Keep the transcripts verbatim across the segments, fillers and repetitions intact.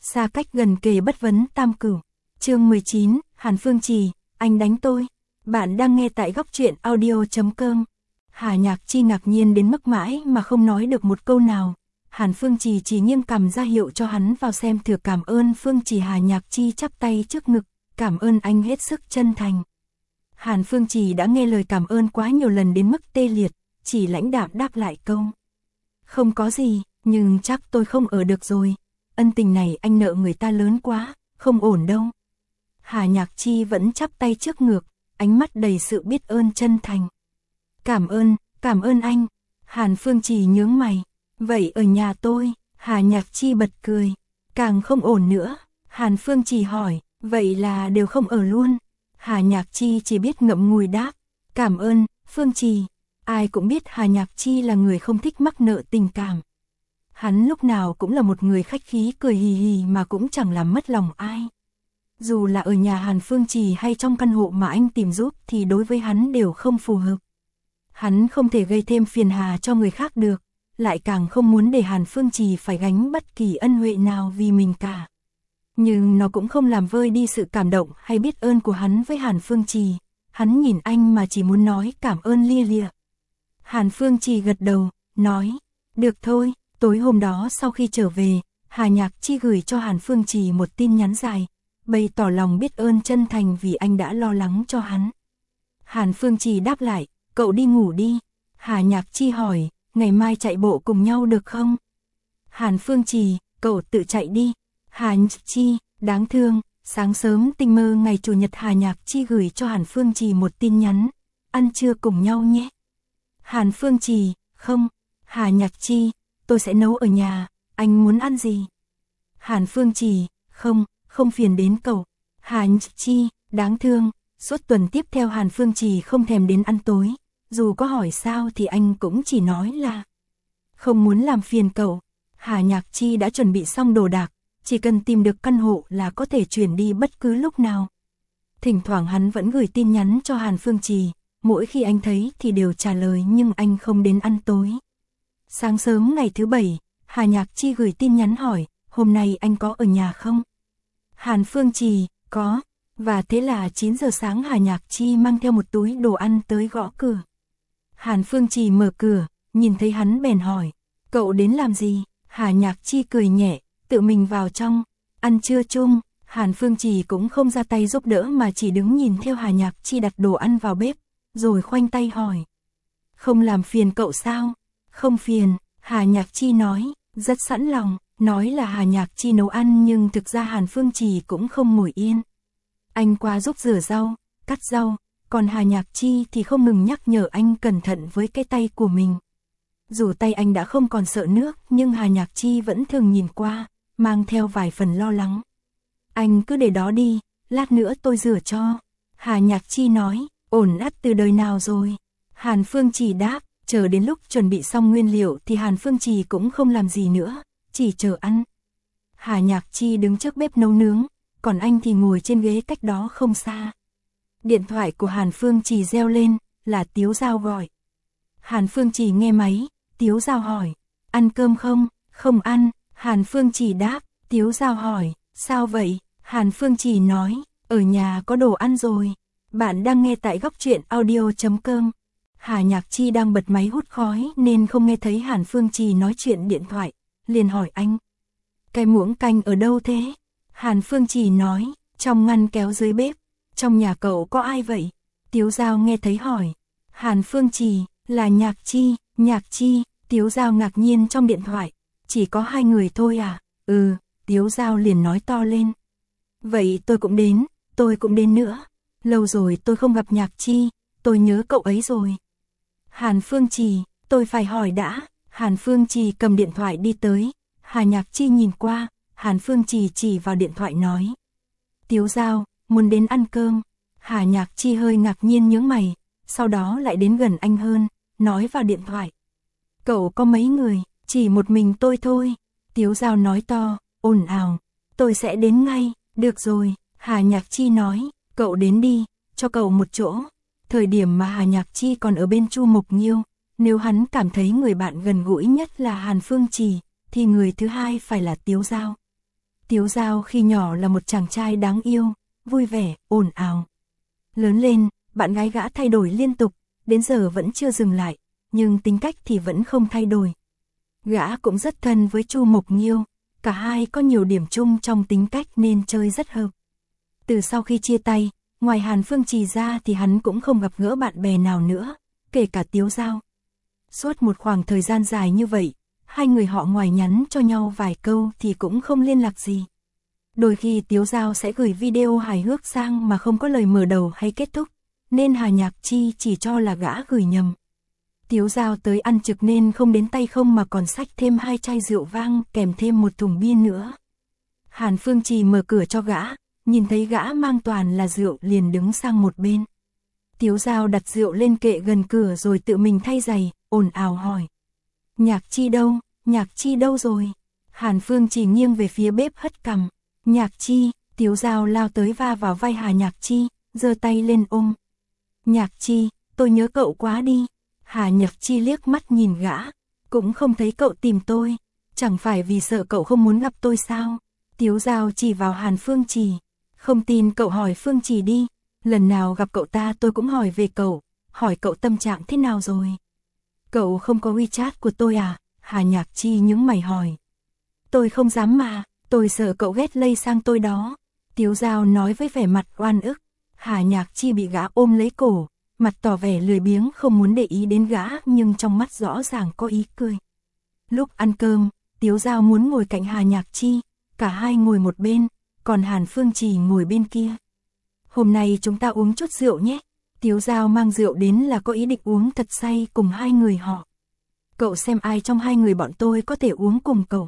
xa cách gần kề bất vấn tam cửu. Chương mười chín, Hàn Phương Trì, anh đánh tôi. Bạn đang nghe tại góc truyện audio chấm com. Hà Nhạc Chi ngạc nhiên đến mức mãi mà không nói được một câu nào. Hàn Phương Trì chỉ nghiêng cằm ra hiệu cho hắn vào xem thử. Cảm ơn Phương Trì. Hà Nhạc Chi chắp tay trước ngực, cảm ơn anh hết sức chân thành. Hàn Phương Trì đã nghe lời cảm ơn quá nhiều lần đến mức tê liệt, chỉ lãnh đạm đáp lại câu. Không có gì, nhưng chắc tôi không ở được rồi. Ân tình này anh nợ người ta lớn quá, không ổn đâu. Hà Nhạc Chi vẫn chắp tay trước ngực, ánh mắt đầy sự biết ơn chân thành. Cảm ơn, cảm ơn anh. Hàn Phương Trì nhướng mày. Vậy ở nhà tôi? Hà Nhạc Chi bật cười. Càng không ổn nữa. Hàn Phương Trì hỏi, vậy là đều không ở luôn? Hà Nhạc Chi chỉ biết ngậm ngùi đáp. Cảm ơn, Phương Trì. Ai cũng biết Hà Nhạc Chi là người không thích mắc nợ tình cảm. Hắn lúc nào cũng là một người khách khí cười hì hì mà cũng chẳng làm mất lòng ai. Dù là ở nhà Hàn Phương Trì hay trong căn hộ mà anh tìm giúp thì đối với hắn đều không phù hợp. Hắn không thể gây thêm phiền hà cho người khác được, lại càng không muốn để Hàn Phương Trì phải gánh bất kỳ ân huệ nào vì mình cả. Nhưng nó cũng không làm vơi đi sự cảm động hay biết ơn của hắn với Hàn Phương Trì. Hắn nhìn anh mà chỉ muốn nói cảm ơn lia lịa. Hàn Phương Trì gật đầu, nói, được thôi. Tối hôm đó sau khi trở về, Hà Nhạc Chi gửi cho Hàn Phương Trì một tin nhắn dài, bày tỏ lòng biết ơn chân thành vì anh đã lo lắng cho hắn. Hàn Phương Trì đáp lại, cậu đi ngủ đi. Hà Nhạc Chi hỏi, ngày mai chạy bộ cùng nhau được không? Hàn Phương Trì, cậu tự chạy đi. Hà Nhạc Chi, đáng thương. Sáng sớm tinh mơ ngày Chủ nhật, Hà Nhạc Chi gửi cho Hàn Phương Trì một tin nhắn, ăn trưa cùng nhau nhé. Hàn Phương Trì, không. Hà Nhạc Chi, tôi sẽ nấu ở nhà, anh muốn ăn gì? Hàn Phương Trì, không, không phiền đến cậu. Hà Nhạc Chi, đáng thương. Suốt tuần tiếp theo Hàn Phương Trì không thèm đến ăn tối, dù có hỏi sao thì anh cũng chỉ nói là không muốn làm phiền cậu. Hà Nhạc Chi đã chuẩn bị xong đồ đạc, chỉ cần tìm được căn hộ là có thể chuyển đi bất cứ lúc nào. Thỉnh thoảng hắn vẫn gửi tin nhắn cho Hàn Phương Trì, mỗi khi anh thấy thì đều trả lời nhưng anh không đến ăn tối. Sáng sớm ngày thứ bảy, Hà Nhạc Chi gửi tin nhắn hỏi, hôm nay anh có ở nhà không? Hàn Phương Trì, có. Và thế là chín giờ sáng Hà Nhạc Chi mang theo một túi đồ ăn tới gõ cửa. Hàn Phương Trì mở cửa, nhìn thấy hắn bèn hỏi, cậu đến làm gì? Hà Nhạc Chi cười nhẹ, tự mình vào trong, ăn trưa chung. Hàn Phương Trì cũng không ra tay giúp đỡ mà chỉ đứng nhìn theo Hà Nhạc Chi đặt đồ ăn vào bếp, rồi khoanh tay hỏi, không làm phiền cậu sao? Không phiền, Hà Nhạc Chi nói, rất sẵn lòng. Nói là Hà Nhạc Chi nấu ăn nhưng thực ra Hàn Phương Trì cũng không ngồi yên. Anh qua giúp rửa rau, cắt rau, còn Hà Nhạc Chi thì không ngừng nhắc nhở anh cẩn thận với cái tay của mình. Dù tay anh đã không còn sợ nước nhưng Hà Nhạc Chi vẫn thường nhìn qua, mang theo vài phần lo lắng. Anh cứ để đó đi, lát nữa tôi rửa cho. Hà Nhạc Chi nói, ổn ắt từ đời nào rồi? Hàn Phương Trì đáp, chờ đến lúc chuẩn bị xong nguyên liệu thì Hàn Phương Trì cũng không làm gì nữa, chỉ chờ ăn. Hà Nhạc Chi đứng trước bếp nấu nướng, còn anh thì ngồi trên ghế cách đó không xa. Điện thoại của Hàn Phương Trì reo lên, là Tiếu Giao gọi. Hàn Phương Trì nghe máy, Tiếu Giao hỏi, ăn cơm không? Không ăn. Hàn Phương Trì đáp. Tiếu Giao hỏi, sao vậy? Hàn Phương Trì nói, ở nhà có đồ ăn rồi. Bạn đang nghe tại góc truyện audio chấm com. Hà Nhạc Chi đang bật máy hút khói nên không nghe thấy Hàn Phương Trì nói chuyện điện thoại, liền hỏi anh, cái muỗng canh ở đâu thế? Hàn Phương Trì nói, trong ngăn kéo dưới bếp. Trong nhà cậu có ai vậy? Tiếu Giao nghe thấy hỏi. Hàn Phương Trì, là Nhạc Chi. Nhạc Chi. Tiếu Giao ngạc nhiên trong điện thoại, chỉ có hai người thôi à? Ừ. Tiếu Giao liền nói to lên, vậy tôi cũng đến, tôi cũng đến nữa. Lâu rồi tôi không gặp Nhạc Chi, tôi nhớ cậu ấy rồi. Hàn Phương Trì, tôi phải hỏi đã. Hàn Phương Trì cầm điện thoại đi tới. Hà Nhạc Chi nhìn qua, Hàn Phương Trì chỉ vào điện thoại nói, Tiếu Giao, muốn đến ăn cơm. Hà Nhạc Chi hơi ngạc nhiên nhướng mày, sau đó lại đến gần anh hơn, nói vào điện thoại, cậu có mấy người? Chỉ một mình tôi thôi. Tiếu Giao nói to, ồn ào, tôi sẽ đến ngay. Được rồi, Hà Nhạc Chi nói, cậu đến đi, cho cậu một chỗ. Thời điểm mà Hà Nhạc Chi còn ở bên Chu Mộc Nghiêu, nếu hắn cảm thấy người bạn gần gũi nhất là Hàn Phương Trì, thì người thứ hai phải là Tiếu Giao. Tiếu Dao khi nhỏ là một chàng trai đáng yêu, vui vẻ, ồn ào. Lớn lên, bạn gái gã thay đổi liên tục, đến giờ vẫn chưa dừng lại, nhưng tính cách thì vẫn không thay đổi. Gã cũng rất thân với Chu Mộc Nghiêu, cả hai có nhiều điểm chung trong tính cách nên chơi rất hợp. Từ sau khi chia tay, ngoài Hàn Phương Trì ra thì hắn cũng không gặp gỡ bạn bè nào nữa, kể cả Tiếu Dao. Suốt một khoảng thời gian dài như vậy, hai người họ ngoài nhắn cho nhau vài câu thì cũng không liên lạc gì. Đôi khi Tiếu Dao sẽ gửi video hài hước sang mà không có lời mở đầu hay kết thúc, nên Hà Nhạc Chi chỉ cho là gã gửi nhầm. Tiếu Dao tới ăn trực nên không đến tay không mà còn xách thêm hai chai rượu vang kèm thêm một thùng bia nữa. Hàn Phương Trì mở cửa cho gã, nhìn thấy gã mang toàn là rượu liền đứng sang một bên. Tiếu Dao đặt rượu lên kệ gần cửa rồi tự mình thay giày, ồn ào hỏi. Nhạc Chi đâu, Nhạc Chi đâu rồi? Hàn Phương Trì nghiêng về phía bếp hất cằm. Nhạc Chi, Tiếu Dao lao tới va vào vai Hà Nhạc Chi, giơ tay lên ôm. Nhạc Chi, tôi nhớ cậu quá đi. Hà Nhạc Chi liếc mắt nhìn gã, cũng không thấy cậu tìm tôi, chẳng phải vì sợ cậu không muốn gặp tôi sao? Tiếu Dao chỉ vào Hàn Phương Trì, không tin cậu hỏi Phương Trì đi, lần nào gặp cậu ta tôi cũng hỏi về cậu, hỏi cậu tâm trạng thế nào rồi. Cậu không có WeChat của tôi à? Hà Nhạc Chi nhướng mày hỏi. Tôi không dám mà, tôi sợ cậu ghét lây sang tôi đó. Tiếu Dao nói với vẻ mặt oan ức. Hà Nhạc Chi bị gã ôm lấy cổ, mặt tỏ vẻ lười biếng không muốn để ý đến gã nhưng trong mắt rõ ràng có ý cười. Lúc ăn cơm, Tiếu Dao muốn ngồi cạnh Hà Nhạc Chi, cả hai ngồi một bên, còn Hàn Phương Trì ngồi bên kia. Hôm nay chúng ta uống chút rượu nhé. Tiếu Dao mang rượu đến là có ý định uống thật say cùng hai người họ. Cậu xem ai trong hai người bọn tôi có thể uống cùng cậu.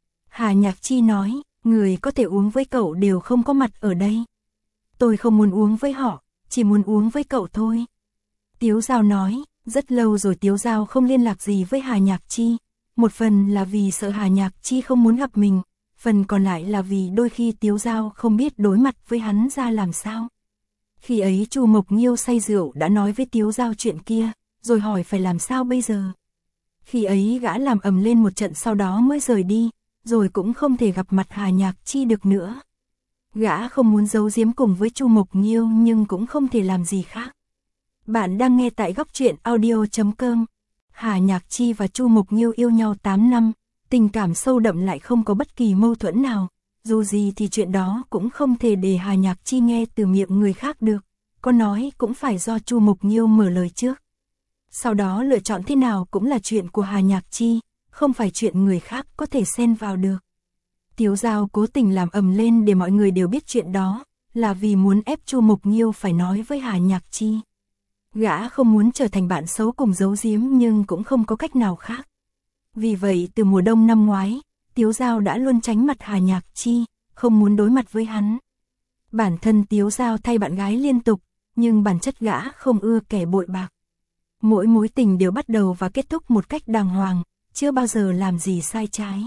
Hà Nhạc Chi nói, người có thể uống với cậu đều không có mặt ở đây. Tôi không muốn uống với họ, chỉ muốn uống với cậu thôi. Tiếu Dao nói, rất lâu rồi Tiếu Dao không liên lạc gì với Hà Nhạc Chi. Một phần là vì sợ Hà Nhạc Chi không muốn gặp mình, phần còn lại là vì đôi khi Tiếu Dao không biết đối mặt với hắn ra làm sao. Khi ấy Chu Mộc Nghiêu say rượu đã nói với Tiếu Dao chuyện kia, rồi hỏi phải làm sao bây giờ. Khi ấy gã làm ầm lên một trận sau đó mới rời đi, rồi cũng không thể gặp mặt Hà Nhạc Chi được nữa. Gã không muốn giấu giếm cùng với Chu Mộc Nghiêu nhưng cũng không thể làm gì khác. Bạn đang nghe tại góc truyện audio chấm com. Hà Nhạc Chi và Chu Mộc Nghiêu yêu nhau tám năm, tình cảm sâu đậm lại không có bất kỳ mâu thuẫn nào. Dù gì thì chuyện đó cũng không thể để Hà Nhạc Chi nghe từ miệng người khác được, có nói cũng phải do Chu Mộc Nghiêu mở lời trước. Sau đó lựa chọn thế nào cũng là chuyện của Hà Nhạc Chi, không phải chuyện người khác có thể xen vào được. Tiếu Dao cố tình làm ầm lên để mọi người đều biết chuyện đó, là vì muốn ép Chu Mộc Nghiêu phải nói với Hà Nhạc Chi. Gã không muốn trở thành bạn xấu cùng giấu giếm nhưng cũng không có cách nào khác. Vì vậy từ mùa đông năm ngoái, Tiếu Dao đã luôn tránh mặt Hà Nhạc Chi, không muốn đối mặt với hắn. Bản thân Tiếu Dao thay bạn gái liên tục, nhưng bản chất gã không ưa kẻ bội bạc. Mỗi mối tình đều bắt đầu và kết thúc một cách đàng hoàng, chưa bao giờ làm gì sai trái.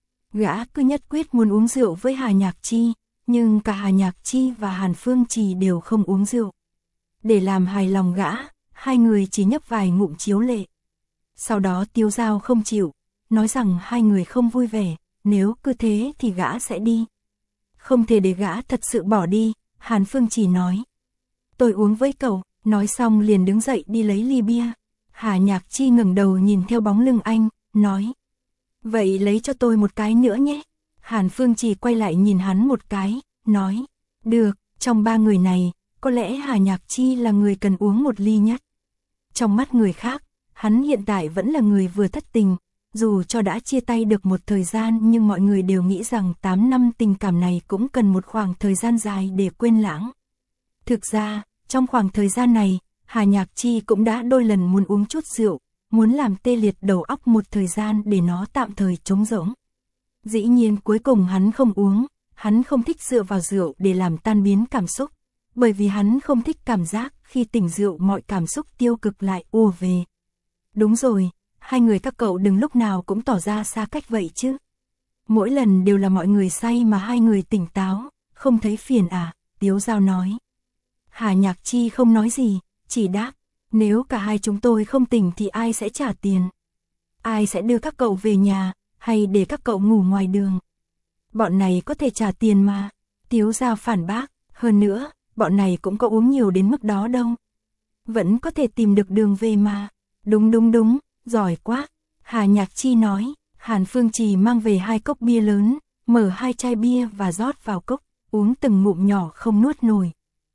Gã cứ nhất quyết muốn uống rượu với Hà Nhạc Chi, nhưng cả Hà Nhạc Chi và Hàn Phương Trì đều không uống rượu. Để làm hài lòng gã, hai người chỉ nhấp vài ngụm chiếu lệ. Sau đó Tiếu Dao không chịu, nói rằng hai người không vui vẻ, nếu cứ thế thì gã sẽ đi. Không thể để gã thật sự bỏ đi, Hàn Phương Trì nói. Tôi uống với cậu, nói xong liền đứng dậy đi lấy ly bia. Hà Nhạc Chi ngẩng đầu nhìn theo bóng lưng anh, nói. Vậy lấy cho tôi một cái nữa nhé. Hàn Phương Trì quay lại nhìn hắn một cái, nói. Được, trong ba người này, có lẽ Hà Nhạc Chi là người cần uống một ly nhất. Trong mắt người khác, hắn hiện tại vẫn là người vừa thất tình, dù cho đã chia tay được một thời gian nhưng mọi người đều nghĩ rằng tám năm tình cảm này cũng cần một khoảng thời gian dài để quên lãng. Thực ra, trong khoảng thời gian này, Hà Nhạc Chi cũng đã đôi lần muốn uống chút rượu, muốn làm tê liệt đầu óc một thời gian để nó tạm thời trống rỗng. Dĩ nhiên cuối cùng hắn không uống, hắn không thích dựa vào rượu để làm tan biến cảm xúc, bởi vì hắn không thích cảm giác khi tỉnh rượu mọi cảm xúc tiêu cực lại ùa về. Đúng rồi, hai người các cậu đừng lúc nào cũng tỏ ra xa cách vậy chứ. Mỗi lần đều là mọi người say mà hai người tỉnh táo, không thấy phiền à, Tiếu Dao nói. Hà Nhạc Chi không nói gì, chỉ đáp, nếu cả hai chúng tôi không tỉnh thì ai sẽ trả tiền? Ai sẽ đưa các cậu về nhà, hay để các cậu ngủ ngoài đường? Bọn này có thể trả tiền mà. Tiếu Giao phản bác, hơn nữa, bọn này cũng có uống nhiều đến mức đó đâu. Vẫn có thể tìm được đường về mà. Đúng đúng đúng, giỏi quá. Hà Nhạc Chi nói. Hàn Phương Trì mang về hai cốc bia lớn, mở hai chai bia và rót vào cốc, uống từng ngụm nhỏ không nuốt nổi.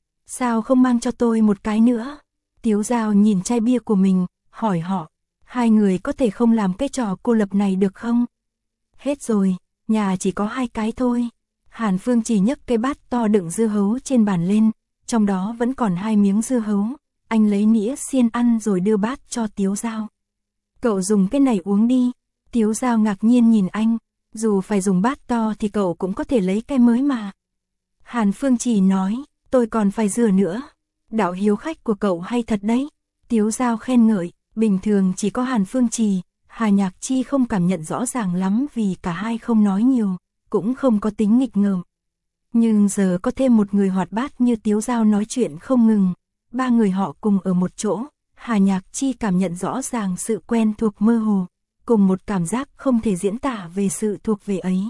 Sao không mang cho tôi một cái nữa? Tiếu Giao nhìn chai bia của mình, hỏi họ. Hai người có thể không làm cái trò cô lập này được không? Hết rồi, nhà chỉ có hai cái thôi. Hàn Phương Trì nhấc cái bát to đựng dưa hấu trên bàn lên, trong đó vẫn còn hai miếng dưa hấu. Anh lấy nĩa xiên ăn rồi đưa bát cho Tiếu Giao. Cậu dùng cái này uống đi. Tiếu Giao ngạc nhiên nhìn anh, dù phải dùng bát to thì cậu cũng có thể lấy cái mới mà. Hàn Phương Trì nói, tôi còn phải rửa nữa. Đạo hiếu khách của cậu hay thật đấy. Tiếu Giao khen ngợi, bình thường chỉ có Hàn Phương Trì, Hà Nhạc Chi không cảm nhận rõ ràng lắm vì cả hai không nói nhiều, cũng không có tính nghịch ngợm. Nhưng giờ có thêm một người hoạt bát như Tiếu Giao nói chuyện không ngừng, ba người họ cùng ở một chỗ, Hà Nhạc Chi cảm nhận rõ ràng sự quen thuộc mơ hồ, cùng một cảm giác không thể diễn tả về sự thuộc về ấy.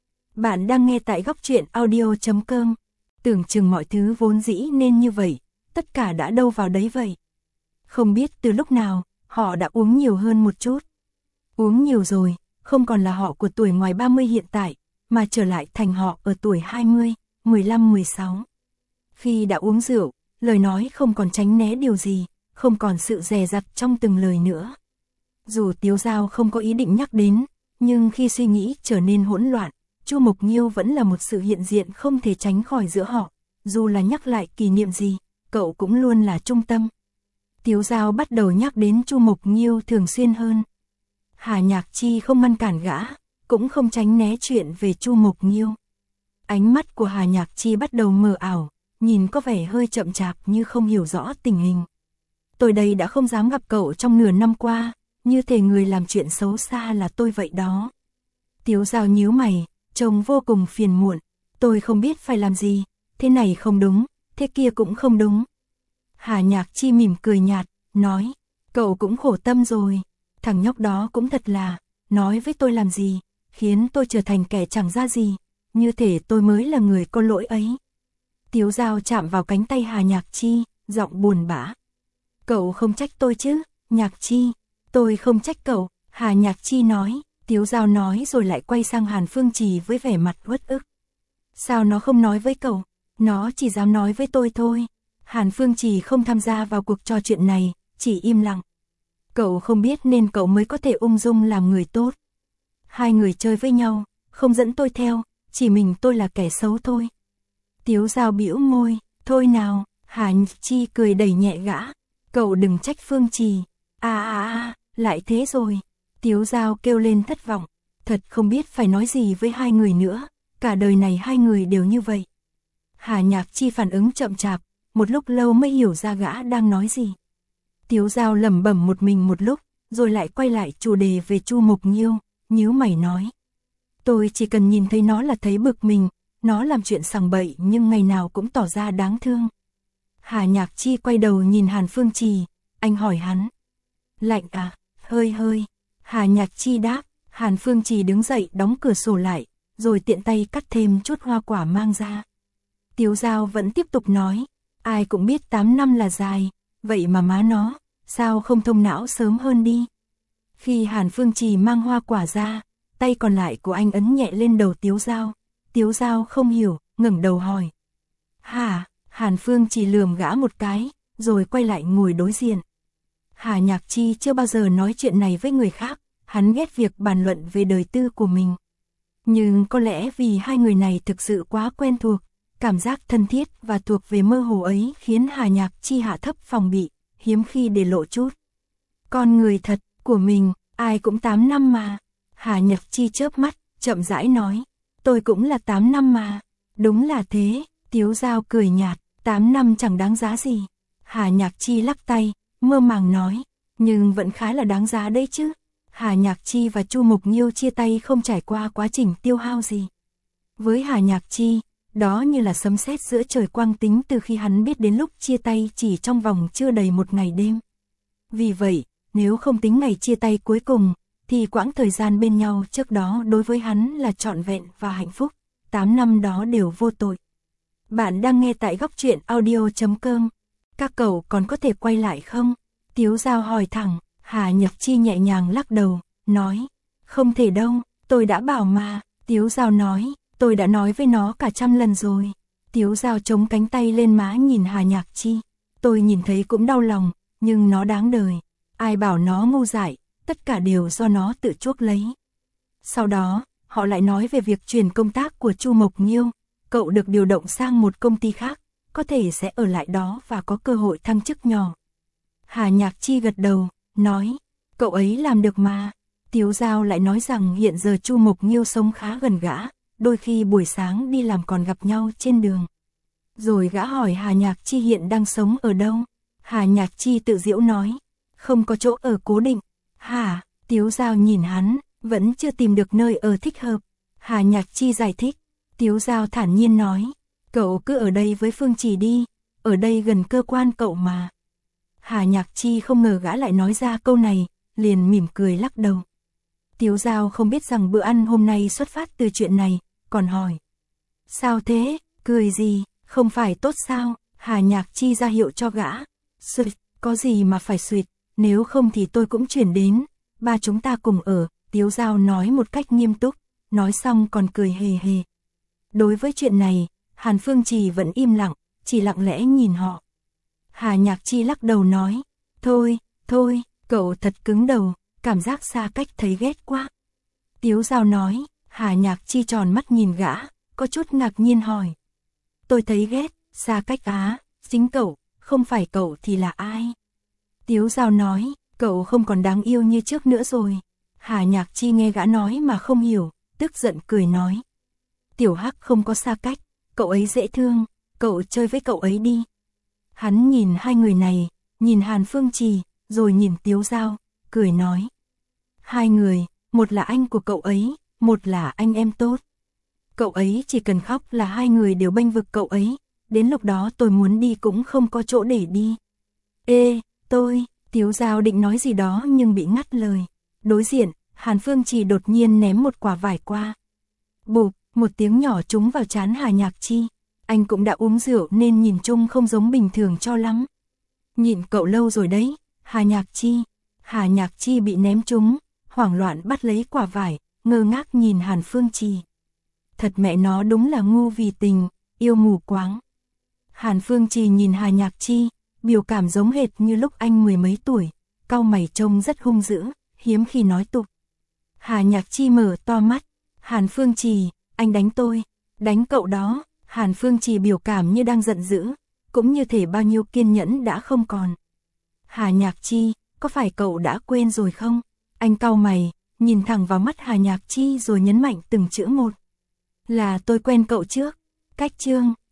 Bạn đang nghe tại góc truyện audio chấm com. Tưởng chừng mọi thứ vốn dĩ nên như vậy, tất cả đã đâu vào đấy vậy. Không biết từ lúc nào, họ đã uống nhiều hơn một chút. Uống nhiều rồi, không còn là họ của tuổi ngoài ba mươi hiện tại, mà trở lại thành họ ở tuổi hai mươi, mười lăm, mười sáu. Khi đã uống rượu, lời nói không còn tránh né điều gì, không còn sự dè dặt trong từng lời nữa. Dù Tiếu Giao không có ý định nhắc đến, nhưng khi suy nghĩ trở nên hỗn loạn, Chu Mộc Nhiêu vẫn là một sự hiện diện không thể tránh khỏi giữa họ. Dù là nhắc lại kỷ niệm gì, cậu cũng luôn là trung tâm. Tiếu Giao bắt đầu nhắc đến Chu Mộc Nhiêu thường xuyên hơn. Hà Nhạc Chi không ngăn cản gã, cũng không tránh né chuyện về Chu Mộc Nhiêu. Ánh mắt của Hà Nhạc Chi bắt đầu mờ ảo, nhìn có vẻ hơi chậm chạp như không hiểu rõ tình hình. Tôi đây đã không dám gặp cậu trong nửa năm qua, như thể người làm chuyện xấu xa là tôi vậy đó. Tiếu Giao nhíu mày, trông vô cùng phiền muộn. Tôi không biết phải làm gì, thế này không đúng, thế kia cũng không đúng. Hà Nhạc Chi mỉm cười nhạt, nói, cậu cũng khổ tâm rồi, thằng nhóc đó cũng thật là, nói với tôi làm gì, khiến tôi trở thành kẻ chẳng ra gì, như thể tôi mới là người có lỗi ấy. Tiếu Giao chạm vào cánh tay Hà Nhạc Chi, giọng buồn bã. Cậu không trách tôi chứ, Nhạc Chi, tôi không trách cậu, Hà Nhạc Chi nói. Tiếu Giao nói rồi lại quay sang Hàn Phương Trì với vẻ mặt uất ức. Sao nó không nói với cậu, nó chỉ dám nói với tôi thôi. Hàn Phương Trì không tham gia vào cuộc trò chuyện này, chỉ im lặng. Cậu không biết nên cậu mới có thể ung dung làm người tốt. Hai người chơi với nhau, không dẫn tôi theo, chỉ mình tôi là kẻ xấu thôi. Tiếu Giao bĩu môi, thôi nào, Hà Nhạc Chi cười đẩy nhẹ gã. Cậu đừng trách Phương Trì. À à à, lại thế rồi. Tiếu Giao kêu lên thất vọng, thật không biết phải nói gì với hai người nữa, cả đời này hai người đều như vậy. Hà Nhạc Chi phản ứng chậm chạp, một lúc lâu mới hiểu ra gã đang nói gì. Tiếu Giao lẩm bẩm một mình một lúc, rồi lại quay lại chủ đề về Chu Mộc Nhiêu, nhíu mày nói. Tôi chỉ cần nhìn thấy nó là thấy bực mình, nó làm chuyện sằng bậy nhưng ngày nào cũng tỏ ra đáng thương. Hà Nhạc Chi quay đầu nhìn Hàn Phương Trì, anh hỏi hắn. Lạnh à, hơi hơi. Hà Nhạc Chi đáp, Hàn Phương Trì đứng dậy đóng cửa sổ lại, rồi tiện tay cắt thêm chút hoa quả mang ra. Tiếu Giao vẫn tiếp tục nói, ai cũng biết tám năm là dài, vậy mà má nó, sao không thông não sớm hơn đi. Khi Hàn Phương Trì mang hoa quả ra, tay còn lại của anh ấn nhẹ lên đầu Tiếu Giao. Tiếu Giao không hiểu, ngẩng đầu hỏi. Hả? Hàn Phương Trì lườm gã một cái, rồi quay lại ngồi đối diện. Hà Nhạc Chi chưa bao giờ nói chuyện này với người khác, hắn ghét việc bàn luận về đời tư của mình. Nhưng có lẽ vì hai người này thực sự quá quen thuộc, cảm giác thân thiết và thuộc về mơ hồ ấy khiến Hà Nhạc Chi hạ thấp phòng bị, hiếm khi để lộ chút. Con người thật của mình, ai cũng tám năm mà. Hà Nhạc Chi chớp mắt, chậm rãi nói, tôi cũng là tám năm mà. Đúng là thế, Tiếu Giao cười nhạt, tám năm chẳng đáng giá gì. Hà Nhạc Chi lắc tay, mơ màng nói, nhưng vẫn khá là đáng giá đấy chứ. Hà Nhạc Chi và Chu Mộc Nhiêu chia tay không trải qua quá trình tiêu hao gì. Với Hà Nhạc Chi, đó như là sấm sét giữa trời quang tính từ khi hắn biết đến lúc chia tay chỉ trong vòng chưa đầy một ngày đêm. Vì vậy, nếu không tính ngày chia tay cuối cùng, thì quãng thời gian bên nhau trước đó đối với hắn là trọn vẹn và hạnh phúc, tám năm đó đều vô tội. Bạn đang nghe tại góc truyện audio chấm com. Các cậu còn có thể quay lại không? Tiếu Dao hỏi thẳng. Hà Nhật Chi nhẹ nhàng lắc đầu, nói, không thể đâu, tôi đã bảo mà. Tiếu Dao nói, tôi đã nói với nó cả trăm lần rồi. Tiếu Dao chống cánh tay lên má nhìn Hà Nhạc Chi. Tôi nhìn thấy cũng đau lòng, nhưng nó đáng đời. Ai bảo nó ngu dại, tất cả đều do nó tự chuốc lấy. Sau đó, họ lại nói về việc chuyển công tác của Chu Mộc Nhiêu. Cậu được điều động sang một công ty khác, có thể sẽ ở lại đó và có cơ hội thăng chức nhỏ. Hà Nhạc Chi gật đầu, nói, cậu ấy làm được mà. Tiếu Dao lại nói rằng hiện giờ Chu Mộc Nhiêu sống khá gần gã, đôi khi buổi sáng đi làm còn gặp nhau trên đường. Rồi gã hỏi Hà Nhạc Chi hiện đang sống ở đâu. Hà Nhạc Chi tự giễu nói, không có chỗ ở cố định. Hả? Tiếu Dao nhìn hắn, vẫn chưa tìm được nơi ở thích hợp. Hà Nhạc Chi giải thích. Tiếu Dao thản nhiên nói, cậu cứ ở đây với Phương Trì đi, ở đây gần cơ quan cậu mà. Hà Nhạc Chi không ngờ gã lại nói ra câu này, liền mỉm cười lắc đầu. Tiếu Dao không biết rằng bữa ăn hôm nay xuất phát từ chuyện này, còn hỏi, sao thế, cười gì, không phải tốt sao? Hà Nhạc Chi ra hiệu cho gã, suyệt, có gì mà phải suyệt, nếu không thì tôi cũng chuyển đến, ba chúng ta cùng ở. Tiếu Dao nói một cách nghiêm túc, nói xong còn cười hề hề. Đối với chuyện này, Hàn Phương Trì vẫn im lặng, chỉ lặng lẽ nhìn họ. Hà Nhạc Chi lắc đầu nói, thôi, thôi, cậu thật cứng đầu, cảm giác xa cách thấy ghét quá. Tiếu Dao nói. Hà Nhạc Chi tròn mắt nhìn gã, có chút ngạc nhiên hỏi, tôi thấy ghét, xa cách á, chính cậu, không phải cậu thì là ai? Tiếu Dao nói, cậu không còn đáng yêu như trước nữa rồi. Hà Nhạc Chi nghe gã nói mà không hiểu, tức giận cười nói, Tiểu Hắc không có xa cách, cậu ấy dễ thương, cậu chơi với cậu ấy đi. Hắn nhìn hai người này, nhìn Hàn Phương Trì, rồi nhìn Tiếu Dao, cười nói, hai người, một là anh của cậu ấy, một là anh em tốt. Cậu ấy chỉ cần khóc là hai người đều bênh vực cậu ấy, đến lúc đó tôi muốn đi cũng không có chỗ để đi. Ê, tôi, Tiếu Dao định nói gì đó nhưng bị ngắt lời. Đối diện, Hàn Phương Trì đột nhiên ném một quả vải qua. Bụp, một tiếng nhỏ trúng vào trán Hà Nhạc Chi. Anh cũng đã uống rượu nên nhìn chung không giống bình thường cho lắm. Nhìn cậu lâu rồi đấy, Hà Nhạc Chi. Hà Nhạc Chi bị ném trúng, hoảng loạn bắt lấy quả vải, ngơ ngác nhìn Hàn Phương Trì. Thật mẹ nó đúng là ngu vì tình, yêu mù quáng. Hàn Phương Trì nhìn Hà Nhạc Chi, biểu cảm giống hệt như lúc anh mười mấy tuổi, cau mày trông rất hung dữ, hiếm khi nói tục. Hà Nhạc Chi mở to mắt, Hàn Phương Trì, anh đánh tôi, đánh cậu đó. Hàn Phương Trì biểu cảm như đang giận dữ, cũng như thể bao nhiêu kiên nhẫn đã không còn. Hà Nhạc Chi, có phải cậu đã quên rồi không? Anh cau mày, nhìn thẳng vào mắt Hà Nhạc Chi rồi nhấn mạnh từng chữ một. Là tôi quen cậu trước. Cách chương,